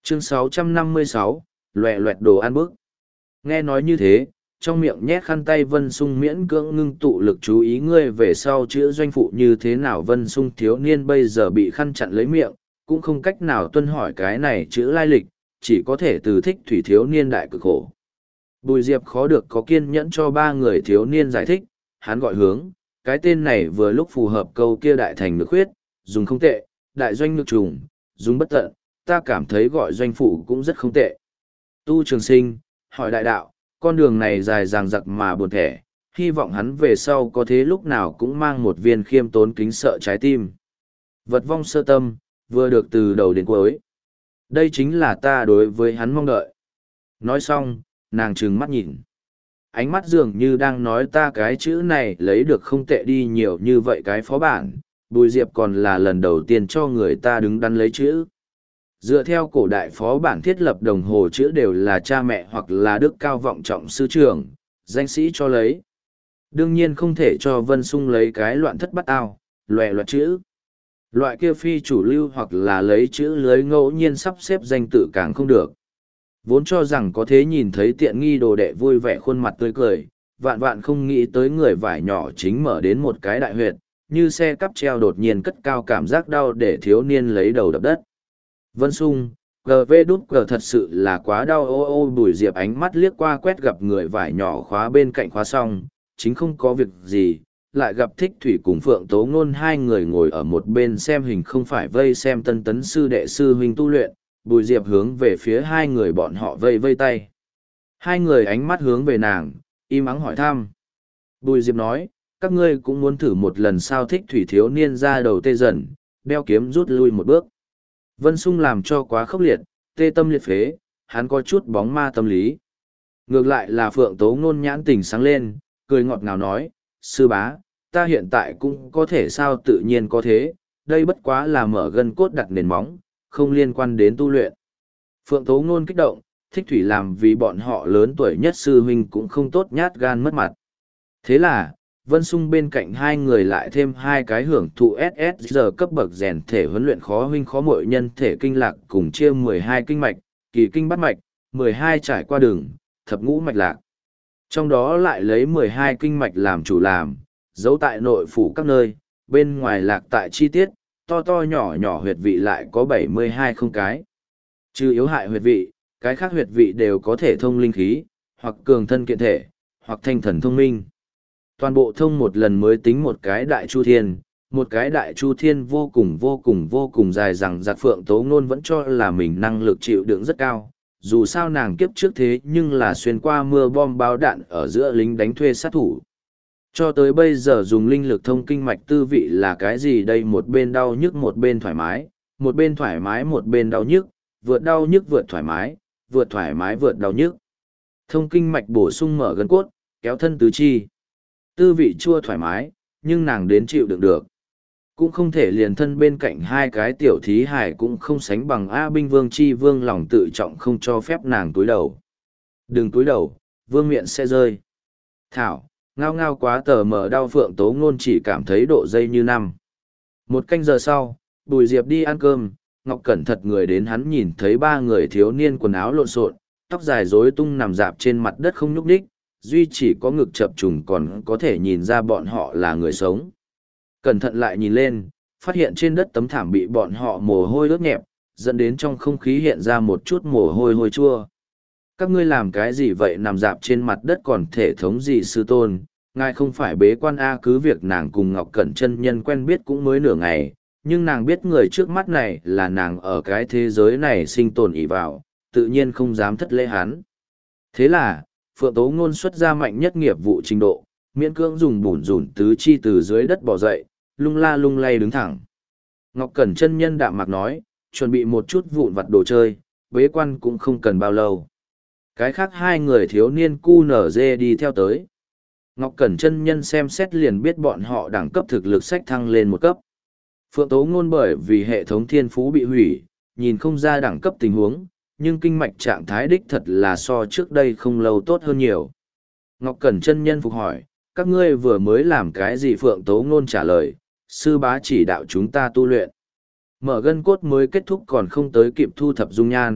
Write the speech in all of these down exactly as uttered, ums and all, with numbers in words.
Chương sáu trăm năm mươi sáu, loẹ loẹt đồ ăn bức. Nghe nói như thế, trong miệng nhét khăn tay Vân Sung miễn cưỡng ngưng tụ lực chú ý ngươi về sau chữ doanh phụ như thế nào. Vân Sung thiếu niên bây giờ bị khăn chặn lấy miệng, cũng không cách nào tuân hỏi cái này chữ lai lịch, chỉ có thể từ thích thủy thiếu niên đại cực khổ. Bùi Diệp khó được có kiên nhẫn cho ba người thiếu niên giải thích, hắn gọi hướng, cái tên này vừa lúc phù hợp câu kia đại thành nước huyết, dùng không tệ, đại doanh nước trùng, dùng bất tận, ta cảm thấy gọi doanh phụ cũng rất không tệ. Tu Trường Sinh, hỏi đại đạo, con đường này dài dằng dặc mà buồn thẻ, hy vọng hắn về sau có thế lúc nào cũng mang một viên khiêm tốn kính sợ trái tim. Vật vong sơ tâm, vừa được từ đầu đến cuối. Đây chính là ta đối với hắn mong đợi. Nói xong, nàng trừng mắt nhìn. Ánh mắt dường như đang nói ta cái chữ này lấy được không tệ đi nhiều như vậy cái phó bản. Bùi Diệp còn là lần đầu tiên cho người ta đứng đắn lấy chữ. Dựa theo cổ đại phó bản thiết lập đồng hồ chữ đều là cha mẹ hoặc là đức cao vọng trọng sư trưởng, danh sĩ cho lấy. Đương nhiên không thể cho Vân Sung lấy cái loạn thất bắt ao, loẹ loẹt chữ. Loại kia phi chủ lưu hoặc là lấy chữ lưới ngẫu nhiên sắp xếp danh tự càng không được. Vốn cho rằng có thế nhìn thấy tiện nghi đồ đệ vui vẻ khuôn mặt tươi cười, vạn vạn không nghĩ tới người vải nhỏ chính mở đến một cái đại huyệt, như xe cắp treo đột nhiên cất cao cảm giác đau để thiếu niên lấy đầu đập đất. Vân Sung, gờ vê đút gờ thật sự là quá đau ô ô. Bùi Diệp ánh mắt liếc qua quét gặp người vải nhỏ khóa bên cạnh khóa xong, chính không có việc gì, lại gặp Thích Thủy cùng Phượng Tố Ngôn hai người ngồi ở một bên xem hình không phải vây xem tân tấn sư đệ sư huynh tu luyện. Bùi Diệp hướng về phía hai người bọn họ vây vây tay. Hai người ánh mắt hướng về nàng, im ắng hỏi thăm. Bùi Diệp nói, các ngươi cũng muốn thử một lần sao. Thích Thủy thiếu niên ra đầu tê dần, đeo kiếm rút lui một bước. Vân Sung làm cho quá khốc liệt, tê tâm liệt phế, hắn có chút bóng ma tâm lý. Ngược lại là Phượng Tố Ngôn nhãn tình sáng lên, cười ngọt ngào nói, sư bá, ta hiện tại cũng có thể sao. Tự nhiên có thế, đây bất quá là mở gân cốt đặt nền móng, không liên quan đến tu luyện. Phượng Tố Ngôn kích động, Thích Thủy làm vì bọn họ lớn tuổi nhất sư huynh cũng không tốt nhát gan mất mặt. Thế là, Vân Sung bên cạnh hai người lại thêm hai cái hưởng thụ ét ét giờ cấp bậc rèn thể huấn luyện khó huynh khó muội nhân thể kinh lạc cùng chia mười hai kinh mạch, kỳ kinh bát mạch, mười hai trải qua đường, thập ngũ mạch lạc. Trong đó lại lấy mười hai kinh mạch làm chủ làm, giấu tại nội phủ các nơi, bên ngoài lạc tại chi tiết, to to nhỏ nhỏ huyệt vị lại có bảy mươi hai không cái. Trừ yếu hại huyệt vị, cái khác huyệt vị đều có thể thông linh khí, hoặc cường thân kiện thể, hoặc thanh thần thông minh. Toàn bộ thông một lần mới tính một cái đại chu thiên, một cái đại chu thiên vô cùng vô cùng vô cùng dài rằng giặc. Phượng Tố Ngôn vẫn cho là mình năng lực chịu đựng rất cao, dù sao nàng kiếp trước thế nhưng là xuyên qua mưa bom báo đạn ở giữa lính đánh thuê sát thủ. Cho tới bây giờ dùng linh lực thông kinh mạch tư vị là cái gì đây? Một bên đau nhức một bên thoải mái, một bên thoải mái một bên đau nhức, vượt đau nhức vượt thoải mái, vượt thoải mái vượt đau nhức. Thông kinh mạch bổ sung mở gân cốt, kéo thân tứ chi. Tư vị chua thoải mái, nhưng nàng đến chịu đựng được. Cũng không thể liền thân bên cạnh hai cái tiểu thí hải cũng không sánh bằng A Binh Vương Chi Vương lòng tự trọng không cho phép nàng túi đầu. Đừng túi đầu, vương miệng sẽ rơi. Thảo, ngao ngao quá tờ mở đau. Phượng Tố Ngôn chỉ cảm thấy độ dây như năm. Một canh giờ sau, Bùi Diệp đi ăn cơm, Ngọc Cẩn thật người đến hắn nhìn thấy ba người thiếu niên quần áo lộn xộn, tóc dài rối tung nằm dạp trên mặt đất không nhúc nhích, duy chỉ có ngực chập trùng còn có thể nhìn ra bọn họ là người sống. Cẩn thận lại nhìn lên, phát hiện trên đất tấm thảm bị bọn họ mồ hôi ướt nhẹp, dẫn đến trong không khí hiện ra một chút mồ hôi hôi chua. Các ngươi làm cái gì vậy? Nằm dạp trên mặt đất còn thể thống gì sư tôn? Ngài không phải bế quan A? Cứ việc nàng cùng Ngọc Cẩn chân nhân quen biết cũng mới nửa ngày, nhưng nàng biết người trước mắt này là nàng ở cái thế giới này sinh tồn ỷ vào, tự nhiên không dám thất lễ hắn. Thế là, Phượng Tố Ngôn xuất ra mạnh nhất nghiệp vụ trình độ, miễn cưỡng dùng bủn rủn tứ chi từ dưới đất bò dậy, lung la lung lay đứng thẳng. Ngọc Cẩn chân nhân đạm mạc nói, chuẩn bị một chút vụn vặt đồ chơi, bế quan cũng không cần bao lâu. Cái khác hai người thiếu niên cu nở dê đi theo tới. Ngọc Cẩn chân nhân xem xét liền biết bọn họ đẳng cấp thực lực sách thăng lên một cấp. Phượng Tố Ngôn bởi vì hệ thống thiên phú bị hủy, nhìn không ra đẳng cấp tình huống, nhưng kinh mạch trạng thái đích thật là so trước đây không lâu tốt hơn nhiều. Ngọc Cẩn chân nhân phục hỏi, các ngươi vừa mới làm cái gì? Phượng Tố Ngôn trả lời, sư bá chỉ đạo chúng ta tu luyện. Mở gân cốt mới kết thúc còn không tới kịp thu thập dung nhan,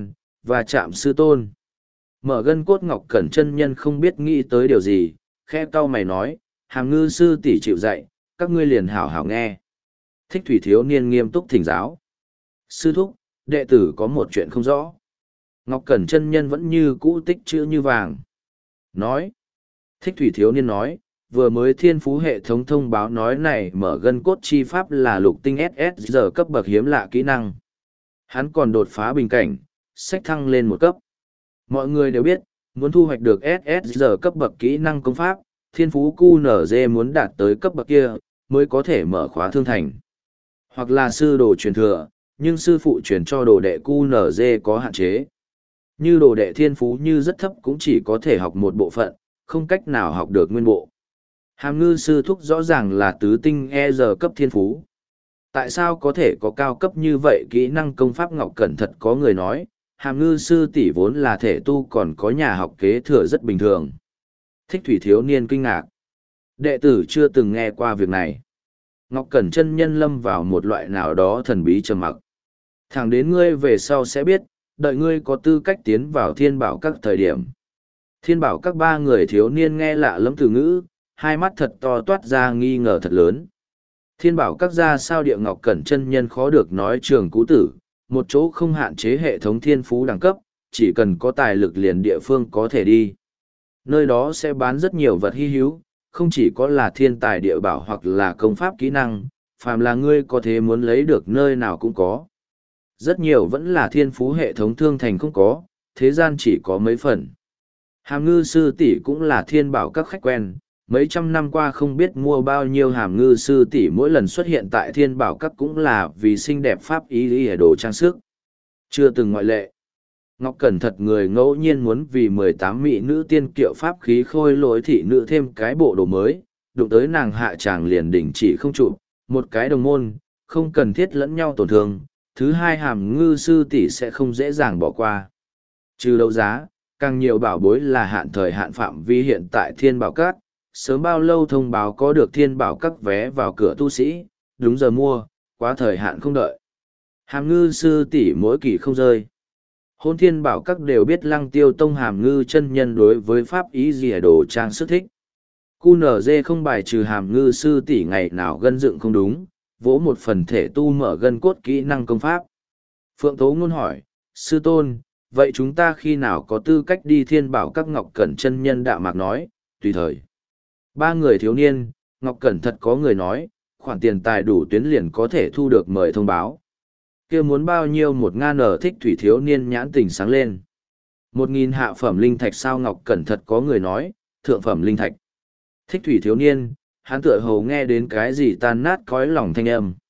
và chạm sư tôn. Mở gân cốt Ngọc Cẩn chân nhân không biết nghĩ tới điều gì, khẽ cau mày nói, Hàm Ngư sư tỷ chịu dạy, các ngươi liền hảo hảo nghe. Thích thủy thiếu niên nghiêm túc thỉnh giáo. Sư thúc, đệ tử có một chuyện không rõ. Ngọc Cẩn chân nhân vẫn như cũ tích chữ như vàng. Nói. Thích thủy thiếu niên nói, vừa mới thiên phú hệ thống thông báo nói này mở gân cốt chi pháp là lục tinh ét ét giờ cấp bậc hiếm lạ kỹ năng. Hắn còn đột phá bình cảnh, sách thăng lên một cấp. Mọi người đều biết, muốn thu hoạch được ét ét giờ cấp bậc kỹ năng công pháp, thiên phú cu nở dê muốn đạt tới cấp bậc kia, mới có thể mở khóa thương thành. Hoặc là sư đồ truyền thừa, nhưng sư phụ truyền cho đồ đệ cu nở dê có hạn chế. Như đồ đệ thiên phú như rất thấp cũng chỉ có thể học một bộ phận, không cách nào học được nguyên bộ. Hàm Ngư sư thúc rõ ràng là tứ tinh e giờ cấp thiên phú. Tại sao có thể có cao cấp như vậy kỹ năng công pháp Ngọc Cẩn thật có người nói, Hàm Ngư sư tỷ vốn là thể tu còn có nhà học kế thừa rất bình thường. Thích thủy thiếu niên kinh ngạc. Đệ tử chưa từng nghe qua việc này. Ngọc Cẩn chân nhân lâm vào một loại nào đó thần bí trầm mặc. Thẳng đến ngươi về sau sẽ biết, đợi ngươi có tư cách tiến vào thiên bảo các thời điểm. Thiên bảo các ba người thiếu niên nghe lạ lẫm từ ngữ, hai mắt thật to toát ra nghi ngờ thật lớn. Thiên bảo các ra sao địa Ngọc Cẩn chân nhân khó được nói trường cú tử, một chỗ không hạn chế hệ thống thiên phú đẳng cấp, chỉ cần có tài lực liền địa phương có thể đi. Nơi đó sẽ bán rất nhiều vật hy hữu, không chỉ có là thiên tài địa bảo hoặc là công pháp kỹ năng, phàm là ngươi có thể muốn lấy được nơi nào cũng có. Rất nhiều vẫn là thiên phú hệ thống thương thành không có, thế gian chỉ có mấy phần. Hàm Ngư sư tỷ cũng là thiên bảo các khách quen, mấy trăm năm qua không biết mua bao nhiêu Hàm Ngư sư tỷ mỗi lần xuất hiện tại thiên bảo các cũng là vì xinh đẹp pháp ý lý đồ trang sức. Chưa từng ngoại lệ. Ngọc Cẩn thật người ngẫu nhiên muốn vì mười tám mỹ nữ tiên kiệu pháp khí khôi lỗi thị nữ thêm cái bộ đồ mới, đụng tới nàng hạ tràng liền đỉnh chỉ không trụ, một cái đồng môn, không cần thiết lẫn nhau tổn thương, thứ hai Hàm Ngư sư tỷ sẽ không dễ dàng bỏ qua. Trừ đấu giá, càng nhiều bảo bối là hạn thời hạn phạm vi hiện tại thiên bảo các, sớm bao lâu thông báo có được thiên bảo các vé vào cửa tu sĩ, đúng giờ mua, quá thời hạn không đợi. Hàm Ngư sư tỷ mỗi kỳ không rơi. Hôn thiên bảo các đều biết Lăng Tiêu tông Hàm Ngư chân nhân đối với pháp ý dìa đồ trang sức thích. cu en giê không bài trừ Hàm Ngư sư tỷ ngày nào gân dựng không đúng, vỗ một phần thể tu mở gân cốt kỹ năng công pháp. Phượng Tố ngôn hỏi, sư tôn, vậy chúng ta khi nào có tư cách đi thiên bảo các? Ngọc Cẩn chân nhân đạm mạc nói, tùy thời. Ba người thiếu niên, Ngọc Cẩn thật có người nói, khoản tiền tài đủ tuyến liền có thể thu được mời thông báo. Kia muốn bao nhiêu một ngàn ở thích thủy thiếu niên nhãn tình sáng lên. Một nghìn hạ phẩm linh thạch sao? Ngọc Cẩn thật có người nói, thượng phẩm linh thạch. Thích thủy thiếu niên, hắn tựa hồ nghe đến cái gì tan nát cõi lòng thanh âm.